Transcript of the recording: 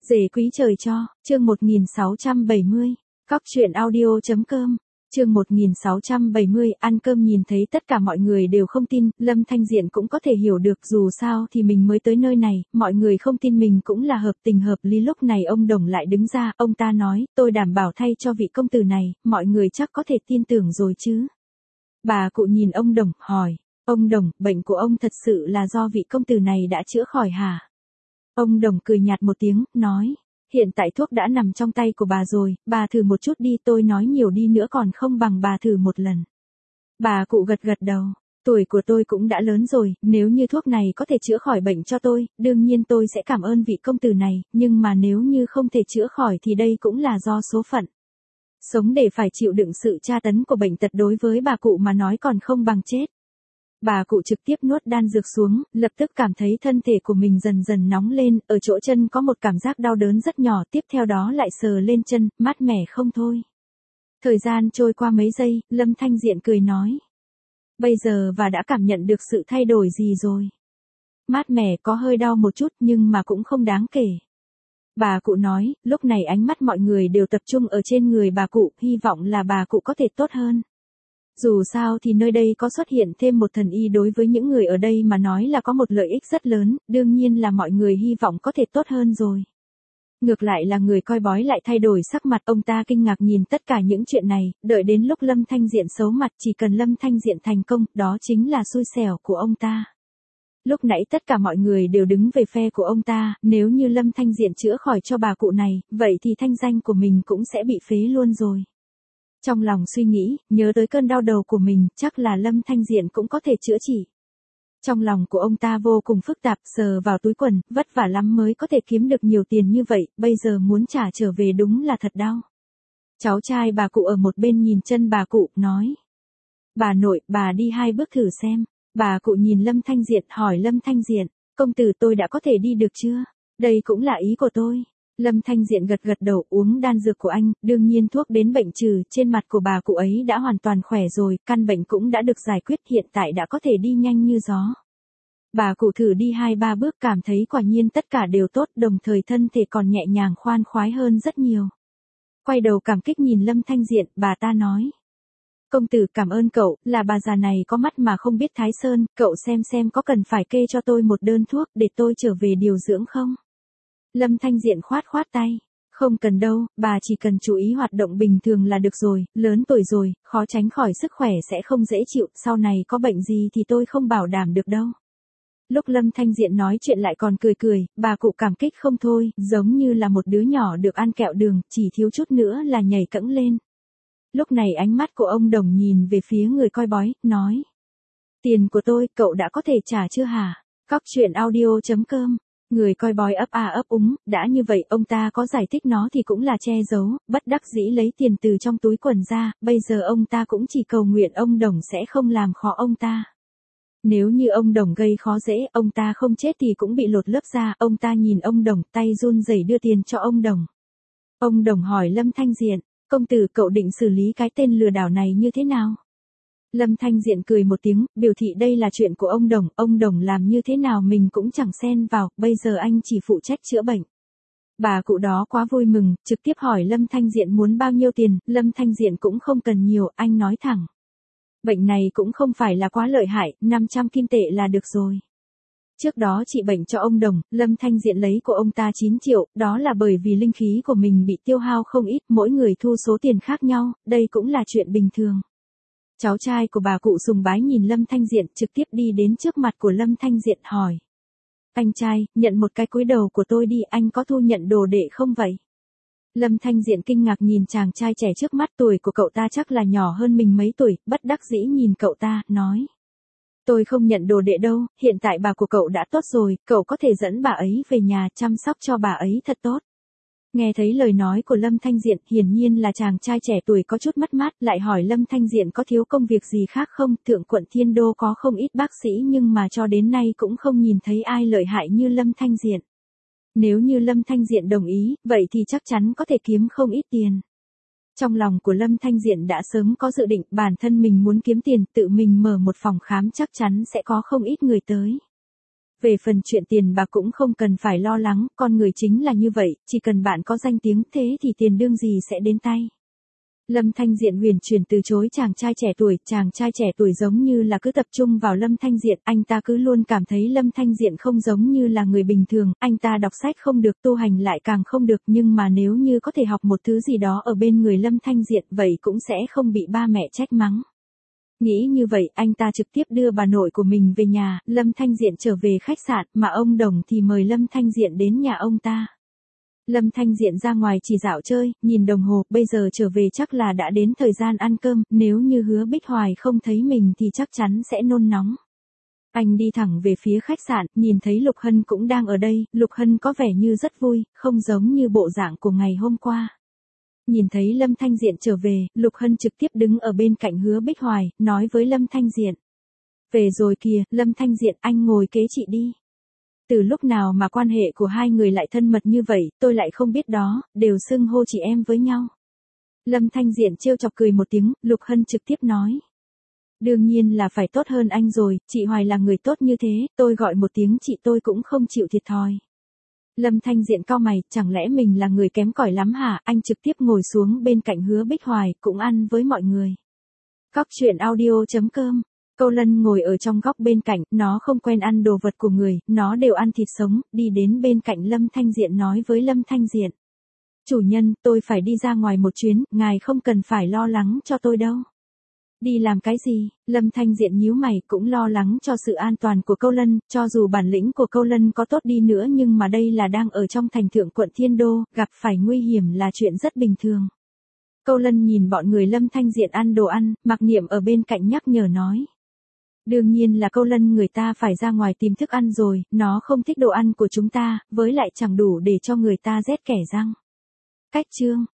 Rể quý trời cho, chương 1670, Cóc truyện audio.com, chương 1670, ăn cơm nhìn thấy tất cả mọi người đều không tin, Lâm Thanh Diện cũng có thể hiểu được dù sao thì mình mới tới nơi này, mọi người không tin mình cũng là hợp tình hợp lý. Lúc này ông Đồng lại đứng ra, ông ta nói, tôi đảm bảo thay cho vị công tử này, mọi người chắc có thể tin tưởng rồi chứ. Bà cụ nhìn ông Đồng, hỏi, ông Đồng, bệnh của ông thật sự là do vị công tử này đã chữa khỏi hả? Ông Đồng cười nhạt một tiếng, nói, hiện tại thuốc đã nằm trong tay của bà rồi, bà thử một chút đi, tôi nói nhiều đi nữa còn không bằng bà thử một lần. Bà cụ gật gật đầu, tuổi của tôi cũng đã lớn rồi, nếu như thuốc này có thể chữa khỏi bệnh cho tôi, đương nhiên tôi sẽ cảm ơn vị công tử này, nhưng mà nếu như không thể chữa khỏi thì đây cũng là do số phận. Sống để phải chịu đựng sự tra tấn của bệnh tật đối với bà cụ mà nói còn không bằng chết. Bà cụ trực tiếp nuốt đan dược xuống, lập tức cảm thấy thân thể của mình dần dần nóng lên, ở chỗ chân có một cảm giác đau đớn rất nhỏ, tiếp theo đó lại sờ lên chân, mát mẻ không thôi. Thời gian trôi qua mấy giây, Lâm Thanh Diện cười nói. Bây giờ và đã cảm nhận được sự thay đổi gì rồi? Mát mẻ, có hơi đau một chút nhưng mà cũng không đáng kể. Bà cụ nói, lúc này ánh mắt mọi người đều tập trung ở trên người bà cụ, hy vọng là bà cụ có thể tốt hơn. Dù sao thì nơi đây có xuất hiện thêm một thần y đối với những người ở đây mà nói là có một lợi ích rất lớn, đương nhiên là mọi người hy vọng có thể tốt hơn rồi. Ngược lại là người coi bói lại thay đổi sắc mặt, ông ta kinh ngạc nhìn tất cả những chuyện này, đợi đến lúc Lâm Thanh Diện xấu mặt, chỉ cần Lâm Thanh Diện thành công, đó chính là xui xẻo của ông ta. Lúc nãy tất cả mọi người đều đứng về phe của ông ta, nếu như Lâm Thanh Diện chữa khỏi cho bà cụ này, vậy thì thanh danh của mình cũng sẽ bị phế luôn rồi. Trong lòng suy nghĩ, nhớ tới cơn đau đầu của mình, chắc là Lâm Thanh Diện cũng có thể chữa trị. Trong lòng của ông ta vô cùng phức tạp, sờ vào túi quần, vất vả lắm mới có thể kiếm được nhiều tiền như vậy, bây giờ muốn trả trở về đúng là thật đau. Cháu trai bà cụ ở một bên nhìn chân bà cụ, nói. Bà nội, bà đi 2 bước thử xem. Bà cụ nhìn Lâm Thanh Diện, hỏi Lâm Thanh Diện, công tử tôi đã có thể đi được chưa? Đây cũng là ý của tôi. Lâm Thanh Diện gật gật đầu, uống đan dược của anh, đương nhiên thuốc đến bệnh trừ, trên mặt của bà cụ ấy đã hoàn toàn khỏe rồi, căn bệnh cũng đã được giải quyết, hiện tại đã có thể đi nhanh như gió. Bà cụ thử đi 2-3 bước cảm thấy quả nhiên tất cả đều tốt, đồng thời thân thể còn nhẹ nhàng khoan khoái hơn rất nhiều. Quay đầu cảm kích nhìn Lâm Thanh Diện, bà ta nói. Công tử cảm ơn cậu, là bà già này có mắt mà không biết Thái Sơn, cậu xem có cần phải kê cho tôi một đơn thuốc để tôi trở về điều dưỡng không? Lâm Thanh Diện khoát tay. Không cần đâu, bà chỉ cần chú ý hoạt động bình thường là được rồi, lớn tuổi rồi, khó tránh khỏi sức khỏe sẽ không dễ chịu, sau này có bệnh gì thì tôi không bảo đảm được đâu. Lúc Lâm Thanh Diện nói chuyện lại còn cười, bà cụ cảm kích không thôi, giống như là một đứa nhỏ được ăn kẹo đường, chỉ thiếu chút nữa là nhảy cẫng lên. Lúc này ánh mắt của ông Đồng nhìn về phía người coi bói, nói. Tiền của tôi, cậu đã có thể trả chưa hả? Cóc truyện audio.com. Người coi bói ấp a ấp úng, đã như vậy ông ta có giải thích nó thì cũng là che giấu, bất đắc dĩ lấy tiền từ trong túi quần ra, bây giờ ông ta cũng chỉ cầu nguyện ông Đồng sẽ không làm khó ông ta. Nếu như ông Đồng gây khó dễ, ông ta không chết thì cũng bị lột lớp da, ông ta nhìn ông Đồng, tay run rẩy đưa tiền cho ông Đồng. Ông Đồng hỏi Lâm Thanh Diện, công tử cậu định xử lý cái tên lừa đảo này như thế nào? Lâm Thanh Diện cười một tiếng, biểu thị đây là chuyện của ông Đồng làm như thế nào mình cũng chẳng xen vào, bây giờ anh chỉ phụ trách chữa bệnh. Bà cụ đó quá vui mừng, trực tiếp hỏi Lâm Thanh Diện muốn bao nhiêu tiền, Lâm Thanh Diện cũng không cần nhiều, anh nói thẳng. Bệnh này cũng không phải là quá lợi hại, 500 kim tệ là được rồi. Trước đó trị bệnh cho ông Đồng, Lâm Thanh Diện lấy của ông ta 9 triệu, đó là bởi vì linh khí của mình bị tiêu hao không ít, mỗi người thu số tiền khác nhau, đây cũng là chuyện bình thường. Cháu trai của bà cụ sùng bái nhìn Lâm Thanh Diện, trực tiếp đi đến trước mặt của Lâm Thanh Diện hỏi. Anh trai, nhận một cái cúi đầu của tôi đi, anh có thu nhận đồ đệ không vậy? Lâm Thanh Diện kinh ngạc nhìn chàng trai trẻ trước mắt, tuổi của cậu ta chắc là nhỏ hơn mình mấy tuổi, bất đắc dĩ nhìn cậu ta, nói. Tôi không nhận đồ đệ đâu, hiện tại bà của cậu đã tốt rồi, cậu có thể dẫn bà ấy về nhà chăm sóc cho bà ấy thật tốt. Nghe thấy lời nói của Lâm Thanh Diện, hiển nhiên là chàng trai trẻ tuổi có chút mất mát, lại hỏi Lâm Thanh Diện có thiếu công việc gì khác không, thượng quận Thiên Đô có không ít bác sĩ nhưng mà cho đến nay cũng không nhìn thấy ai lợi hại như Lâm Thanh Diện. Nếu như Lâm Thanh Diện đồng ý, vậy thì chắc chắn có thể kiếm không ít tiền. Trong lòng của Lâm Thanh Diện đã sớm có dự định, bản thân mình muốn kiếm tiền, tự mình mở một phòng khám chắc chắn sẽ có không ít người tới. Về phần chuyện tiền bạc cũng không cần phải lo lắng, con người chính là như vậy, chỉ cần bạn có danh tiếng thế thì tiền đương gì sẽ đến tay. Lâm Thanh Diện huyền chuyển từ chối chàng trai trẻ tuổi giống như là cứ tập trung vào Lâm Thanh Diện, anh ta cứ luôn cảm thấy Lâm Thanh Diện không giống như là người bình thường, anh ta đọc sách không được, tu hành lại càng không được, nhưng mà nếu như có thể học một thứ gì đó ở bên người Lâm Thanh Diện vậy cũng sẽ không bị ba mẹ trách mắng. Nghĩ như vậy, anh ta trực tiếp đưa bà nội của mình về nhà, Lâm Thanh Diện trở về khách sạn, mà ông Đồng thì mời Lâm Thanh Diện đến nhà ông ta. Lâm Thanh Diện ra ngoài chỉ dạo chơi, nhìn đồng hồ, bây giờ trở về chắc là đã đến thời gian ăn cơm, nếu như Hứa Bích Hoài không thấy mình thì chắc chắn sẽ nôn nóng. Anh đi thẳng về phía khách sạn, nhìn thấy Lục Hân cũng đang ở đây, Lục Hân có vẻ như rất vui, không giống như bộ dạng của ngày hôm qua. Nhìn thấy Lâm Thanh Diện trở về, Lục Hân trực tiếp đứng ở bên cạnh Hứa Bích Hoài, nói với Lâm Thanh Diện. Về rồi kìa, Lâm Thanh Diện, anh ngồi kế chị đi. Từ lúc nào mà quan hệ của hai người lại thân mật như vậy, tôi lại không biết đó, đều xưng hô chị em với nhau. Lâm Thanh Diện trêu chọc cười một tiếng, Lục Hân trực tiếp nói. Đương nhiên là phải tốt hơn anh rồi, chị Hoài là người tốt như thế, tôi gọi một tiếng chị tôi cũng không chịu thiệt thòi. Lâm Thanh Diện cau mày, chẳng lẽ mình là người kém cỏi lắm hả? Anh trực tiếp ngồi xuống bên cạnh Hứa Bích Hoài, cũng ăn với mọi người. Cóc truyện audio.com. Câu Lân ngồi ở trong góc bên cạnh, nó không quen ăn đồ vật của người, nó đều ăn thịt sống, đi đến bên cạnh Lâm Thanh Diện nói với Lâm Thanh Diện. Chủ nhân, tôi phải đi ra ngoài một chuyến, ngài không cần phải lo lắng cho tôi đâu. Đi làm cái gì? Lâm Thanh Diện nhíu mày, cũng lo lắng cho sự an toàn của Câu Lân, cho dù bản lĩnh của Câu Lân có tốt đi nữa nhưng mà đây là đang ở trong thành thượng quận Thiên Đô, gặp phải nguy hiểm là chuyện rất bình thường. Câu Lân nhìn bọn người Lâm Thanh Diện ăn đồ ăn, Mặc Niệm ở bên cạnh nhắc nhở nói. Đương nhiên là Câu Lân người ta phải ra ngoài tìm thức ăn rồi, nó không thích đồ ăn của chúng ta, với lại chẳng đủ để cho người ta rét kẻ răng. Cách chương